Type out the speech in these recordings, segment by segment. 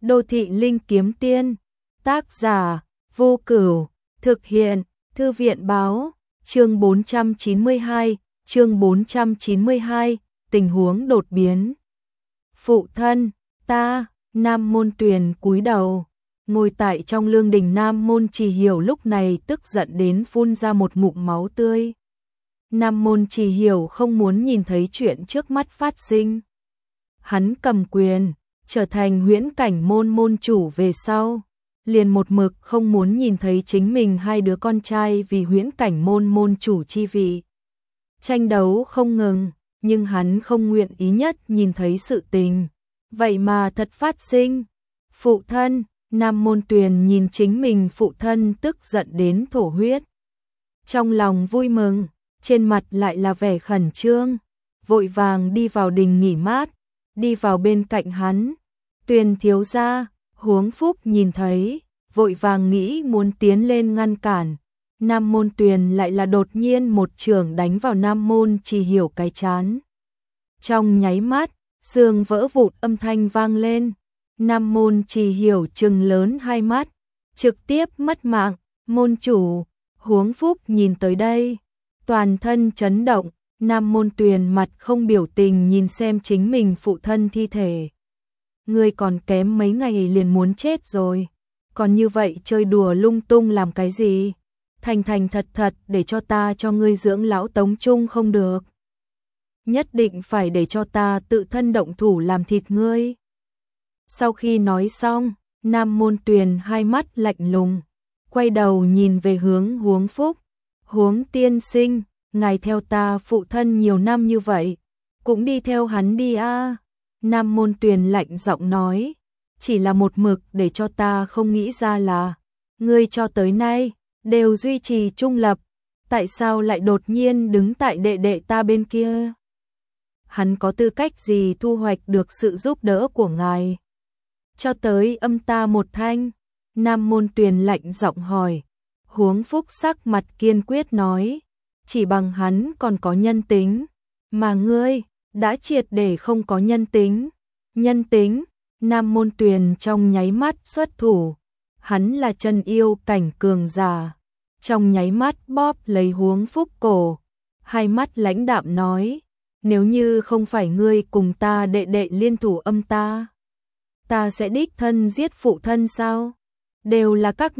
Đô thị linh kiếm tiên. Tác giả: Vô Cửu. Thực hiện: Thư viện báo. Chương 492, tình huống đột biến. Phụ thân, ta. Nam Môn Tuyền cúi đầu, ngồi tại trong lương đình. Nam Môn Chỉ Hiểu lúc này tức giận đến phun ra một ngụm máu tươi. Nam Môn Chỉ Hiểu không muốn nhìn thấy chuyện trước mắt phát sinh. Hắn cầm quyền, trở thành Huyễn Cảnh môn môn chủ về sau, liền một mực không muốn nhìn thấy chính mình hai đứa con trai vì Huyễn Cảnh môn môn chủ chi vị tranh đấu không ngừng, nhưng hắn không nguyện ý nhất nhìn thấy sự tình vậy mà thật phát sinh. Phụ thân. Nam Môn Tuyền nhìn chính mình phụ thân tức giận đến thổ huyết. Trong lòng vui mừng, trên mặt lại là vẻ khẩn trương, vội vàng đi vào đình nghỉ mát, đi vào bên cạnh hắn. Tuyền thiếu gia. Huống Phúc nhìn thấy, vội vàng nghĩ muốn tiến lên ngăn cản. Nam Môn Tuyền lại là đột nhiên một chưởng đánh vào Nam Môn Chỉ Hiểu cái trán. Trong nháy mắt, xương vỡ vụn âm thanh vang lên. Nam Môn Chỉ Hiểu trừng lớn hai mắt, trực tiếp mất mạng. Môn chủ. Huống Phúc nhìn tới đây, toàn thân chấn động. Nam Môn Tuyền mặt không biểu tình nhìn xem chính mình phụ thân thi thể. Ngươi còn kém mấy ngày liền muốn chết rồi, còn như vậy chơi đùa lung tung làm cái gì? Thành thành thật thật để cho ta cho ngươi dưỡng lão tống trung không được. Nhất định phải để cho ta tự thân động thủ làm thịt ngươi. Sau khi nói xong, Nam Môn Tuyền hai mắt lạnh lùng, quay đầu nhìn về hướng Huống Phúc. Huống tiên sinh, ngài theo ta phụ thân nhiều năm như vậy, cũng đi theo hắn đi a. Nam Môn Tuyền lạnh giọng nói, chỉ là một mực để cho ta không nghĩ ra là, ngươi cho tới nay đều duy trì trung lập, tại sao lại đột nhiên đứng tại đệ đệ ta bên kia? Hắn có tư cách gì thu hoạch được sự giúp đỡ của ngài? Cho tới âm ta một thanh. Nam Môn Tuyền lạnh giọng hỏi. Huống Phúc sắc mặt kiên quyết nói, chỉ bằng hắn còn có nhân tính, mà ngươi đã triệt để không có nhân tính. Nhân tính. Nam Môn Tuyền trong nháy mắt xuất thủ, hắn là chân yêu cảnh cường giả, trong nháy mắt bóp lấy Huống Phúc cổ, hai mắt lãnh đạm nói, nếu như không phải ngươi cùng ta đệ đệ liên thủ âm ta, ta sẽ đích thân giết phụ thân sao? Đều là các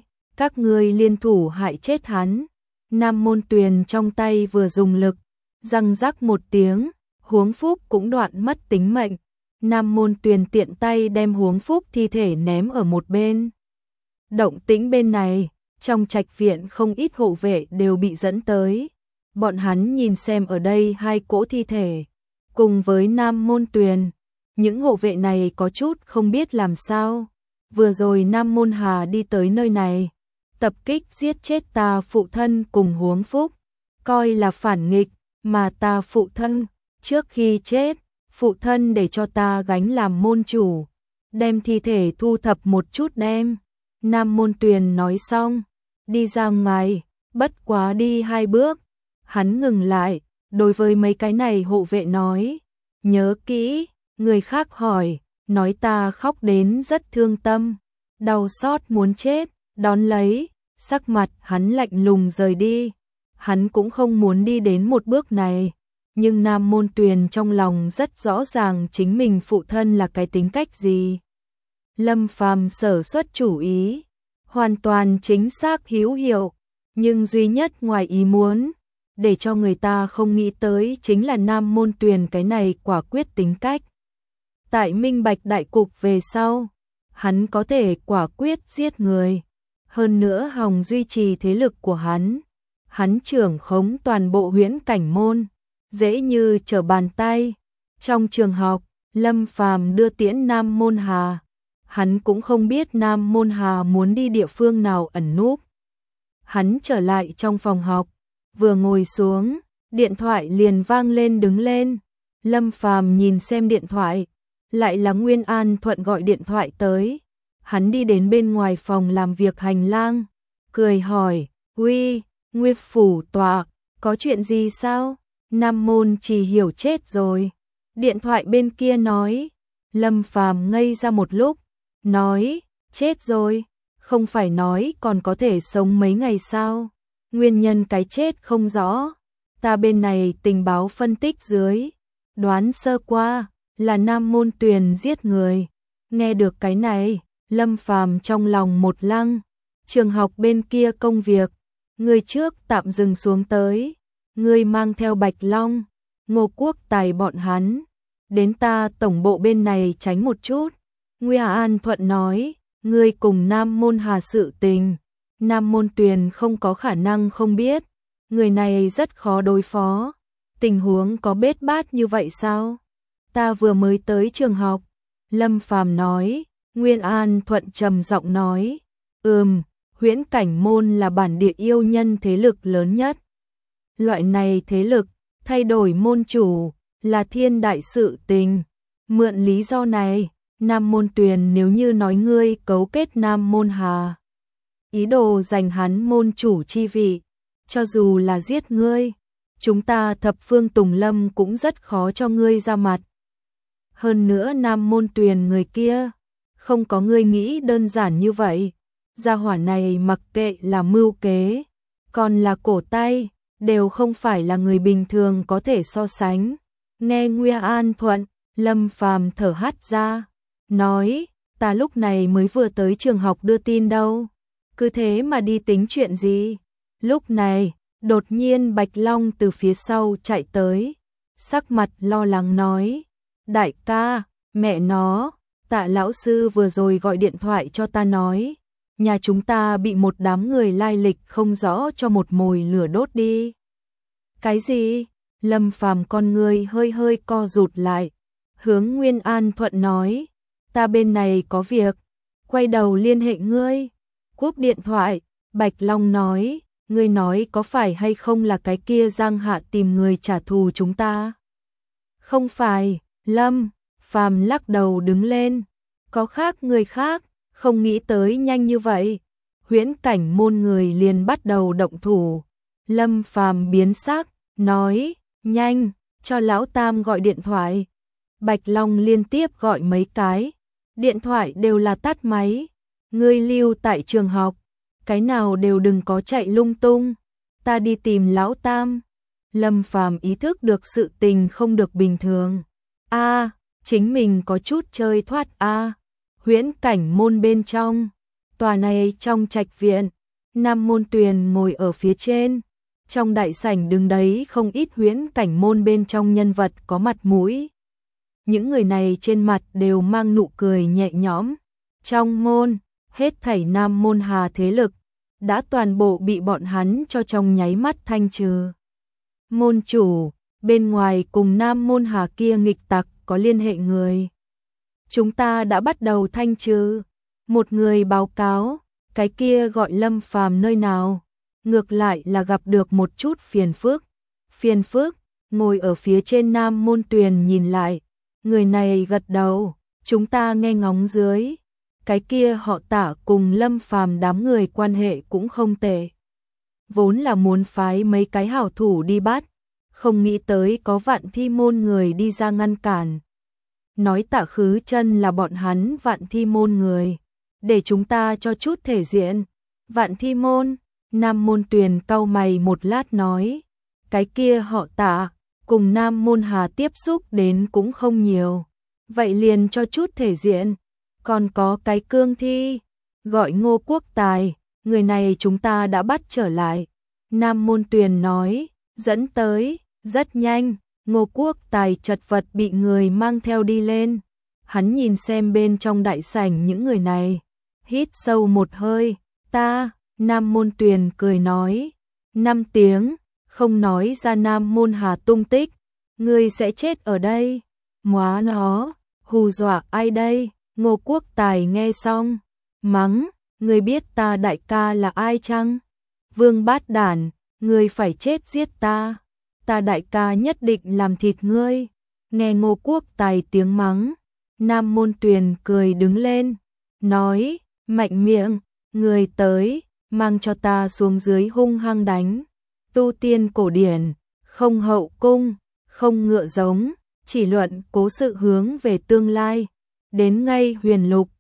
ngươi liên thủ hại chết hắn. Nam Môn Tuyền trong tay vừa dùng lực, răng rắc một tiếng, Huống Phúc cũng đoạn mất tính mệnh. Nam Môn Tuyền tiện tay đem Huống Phúc thi thể ném ở một bên. Động tĩnh bên này, trong trạch viện không ít hộ vệ đều bị dẫn tới. Bọn hắn nhìn xem ở đây hai cỗ thi thể, cùng với Nam Môn Tuyền. Những hộ vệ này có chút không biết làm sao. Vừa rồi Nam Môn Hà đi tới nơi này, tập kích giết chết ta phụ thân cùng Huống Phúc, coi là phản nghịch, mà ta phụ thân, trước khi chết, phụ thân để cho ta gánh làm môn chủ, đem thi thể thu thập một chút đem. Nam Môn Tuyền nói xong, đi ra ngoài, bất quá đi hai bước, hắn ngừng lại, đối với mấy cái này hộ vệ nói, nhớ kỹ, người khác hỏi, nói ta khóc đến rất thương tâm, đau xót muốn chết, đón lấy, sắc mặt hắn lạnh lùng rời đi. Hắn cũng không muốn đi đến một bước này, nhưng Nam Môn Tuyền trong lòng rất rõ ràng chính mình phụ thân là cái tính cách gì. Lâm Phàm sở xuất chủ ý, hoàn toàn chính xác hữu hiệu, nhưng duy nhất ngoài ý muốn, để cho người ta không nghĩ tới chính là Nam Môn Tuyền cái này quả quyết tính cách. Tại minh bạch đại cục về sau, hắn có thể quả quyết giết người, hơn nữa hòng duy trì thế lực của hắn. Hắn trưởng khống toàn bộ Huyễn Cảnh môn, dễ như trở bàn tay. Trong trường học, Lâm Phàm đưa tiễn Nam Môn Hà, hắn cũng không biết Nam Môn Hà muốn đi địa phương nào ẩn núp. Hắn trở lại trong phòng học, vừa ngồi xuống, điện thoại liền vang lên đứng lên. Lâm Phàm nhìn xem điện thoại, lại là Nguyên An Thuận gọi điện thoại tới. Hắn đi đến bên ngoài phòng làm việc hành lang, cười hỏi, uy, Nguyên phủ tọa, có chuyện gì sao? Nam Môn Chỉ Hiểu chết rồi. Điện thoại bên kia nói, Lâm Phàm ngây ra một lúc, nói, chết rồi, không phải nói còn có thể sống mấy ngày sao? Nguyên nhân cái chết không rõ, ta bên này tình báo phân tích dưới, đoán sơ qua, là Nam Môn Tuyền giết người. Nghe được cái này, Lâm Phàm trong lòng một lăng, trường học bên kia công việc, người trước tạm dừng xuống tới, người mang theo Bạch Long, Ngô Quốc Tài bọn hắn, đến ta tổng bộ bên này tránh một chút. Nguy An Thuận nói, ngươi cùng Nam Môn Hà sự tình, Nam Môn Tuyền không có khả năng không biết, người này rất khó đối phó, tình huống có bết bát như vậy sao? Ta vừa mới tới trường học, Lâm Phàm nói. Nguyên An Thuận trầm giọng nói, Huyễn Cảnh Môn là bản địa yêu nhân thế lực lớn nhất. Loại này thế lực, thay đổi môn chủ, là thiên đại sự tình. Mượn lý do này, Nam Môn Tuyền nếu như nói ngươi cấu kết Nam Môn Hà, ý đồ giành hắn môn chủ chi vị, cho dù là giết ngươi, chúng ta Thập Phương Tùng Lâm cũng rất khó cho ngươi ra mặt. Hơn nữa Nam Môn Tuyền người kia, không có ngươi nghĩ đơn giản như vậy. Gia hỏa này mặc kệ là mưu kế, còn là cổ tay, đều không phải là người bình thường có thể so sánh. Nghe Nguy An Thuận, Lâm Phàm thở hắt ra, nói, ta lúc này mới vừa tới trường học đưa tin đâu, cứ thế mà đi tính chuyện gì. Lúc này, đột nhiên Bạch Long từ phía sau chạy tới, sắc mặt lo lắng nói, đại ca, mẹ nó, Tạ lão sư vừa rồi gọi điện thoại cho ta nói, nhà chúng ta bị một đám người lai lịch không rõ cho một mồi lửa đốt đi. Cái gì? Lâm Phàm con người hơi hơi co rụt lại, hướng Nguyên An Thuận nói, ta bên này có việc, quay đầu liên hệ ngươi. Cúp điện thoại, Bạch Long nói, ngươi nói có phải hay không là cái kia Giang Hạ tìm người trả thù chúng ta? Không phải, Lâm Phàm lắc đầu đứng lên, có khác người khác, không nghĩ tới nhanh như vậy. Huyễn Cảnh Môn người liền bắt đầu động thủ. Lâm Phàm biến sắc, nói, nhanh, cho Lão Tam gọi điện thoại. Bạch Long liên tiếp gọi mấy cái, điện thoại đều là tắt máy. Ngươi lưu tại trường học, cái nào đều đừng có chạy lung tung, ta đi tìm Lão Tam. Lâm Phàm ý thức được sự tình không được bình thường. Chính mình có chút chơi thoát Huyễn Cảnh Môn bên trong, tòa này trong trạch viện, Nam Môn Tuyền ngồi ở phía trên, trong đại sảnh đứng đấy không ít Huyễn Cảnh Môn bên trong nhân vật có mặt mũi. Những người này trên mặt đều mang nụ cười nhẹ nhõm. Trong môn, hết thảy Nam Môn Hà thế lực đã toàn bộ bị bọn hắn cho trong nháy mắt thanh trừ. Môn chủ, bên ngoài cùng Nam Môn Hà kia nghịch tặc có liên hệ người, chúng ta đã bắt đầu thanh trừ. Một người báo cáo, cái kia gọi Lâm Phàm nơi nào, ngược lại là gặp được một chút phiền phức. Phiền phức, ngồi ở phía trên Nam Môn Tuyền nhìn lại, người này gật đầu, chúng ta nghe ngóng dưới. Cái kia họ Tạ cùng Lâm Phàm đám người quan hệ cũng không tệ, vốn là muốn phái mấy cái hảo thủ đi bắt, không nghĩ tới có Vạn Thi Môn người đi ra ngăn cản. Nói Tạ Khứ Chân là bọn hắn Vạn Thi Môn người, để chúng ta cho chút thể diện. Vạn Thi Môn, Nam Môn Tuyền cau mày một lát nói, cái kia họ Tạ cùng Nam Môn Hà tiếp xúc đến cũng không nhiều, vậy liền cho chút thể diện. Còn có cái cương thi, gọi Ngô Quốc Tài, người này chúng ta đã bắt trở lại. Nam Môn Tuyền nói, dẫn tới, rất nhanh, Ngô Quốc Tài chật vật bị người mang theo đi lên. Hắn nhìn xem bên trong đại sảnh những người này, hít sâu một hơi, Nam Môn Tuyền cười nói, 5 tiếng, không nói ra Nam Môn Hà tung tích, ngươi sẽ chết ở đây. Móa nó, hù dọa ai đây? Ngô Quốc Tài nghe xong, mắng, ngươi biết ta đại ca là ai chăng? Vương bát đản, ngươi phải chết giết ta đại ca nhất định làm thịt ngươi. Nghe Ngô Quốc Tài tiếng mắng, Nam Môn Tuyền cười đứng lên, nói, mạnh miệng, người tới, mang cho ta xuống dưới hung hăng đánh. Tu tiên cổ điển, không hậu cung, không ngựa giống, chỉ luận cố sự hướng về tương lai. Đến ngay huyền lục,